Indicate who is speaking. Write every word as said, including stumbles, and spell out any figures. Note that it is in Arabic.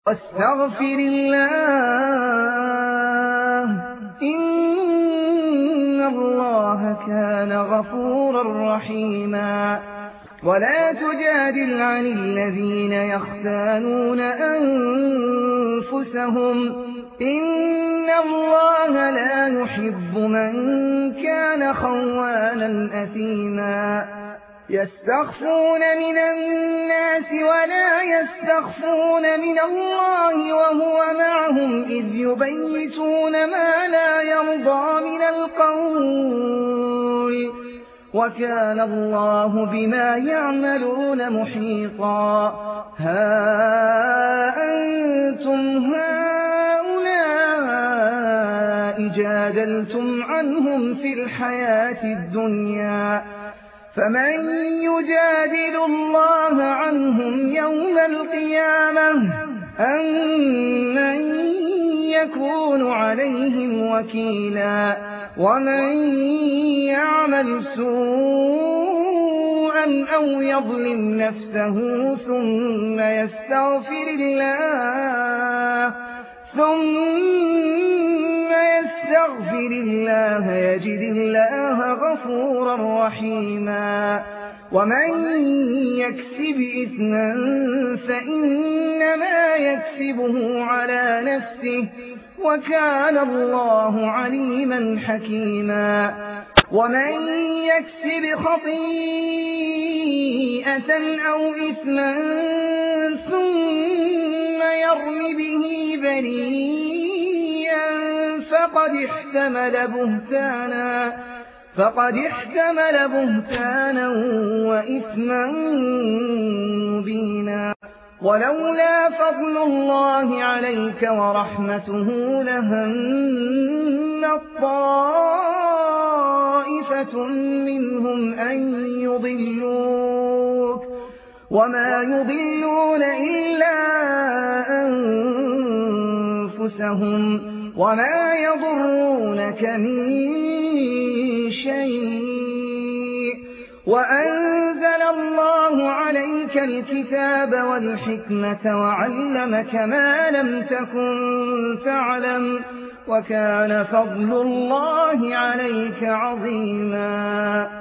Speaker 1: واستغفر الله إن الله كان غفورا رحيما ولا تجادل عن الذين يختانون أنفسهم إن الله لا يحب من كان خوانا أثيما يستخفون من الناس ولا يستخفون من الله وهو معهم إذ يبيتون ما لا يرضى من القول وكان الله بما يعملون محيطا ها أنتم هؤلاء جادلتم عنهم في الحياة الدنيا فمن يجادل الله عنهم يوم القيامة أم من يكون عليهم وكيلا ومن يعمل سوءا أو يظلم نفسه ثم يستغفر الله ثم يستغفر الله يجد الله غفورا رحيما ومن يكسب إثما فإنما يكسبه على نفسه وكان الله عليما حكيما ومن يكسب خطيئة أو إثما ثم يرم به بريئا فقد احتمل بهتانا فقد احتمل بهتانا وإثما مبينا ولولا فضل الله عليك ورحمته لهم طائفة منهم أن يضلوك وما يضلون إلا أنفسهم وما يضرونك من شيء وأنزل الله عليك الكتاب والحكمة وعلمك ما لم تكن تعلم وكان فضل الله عليك عظيما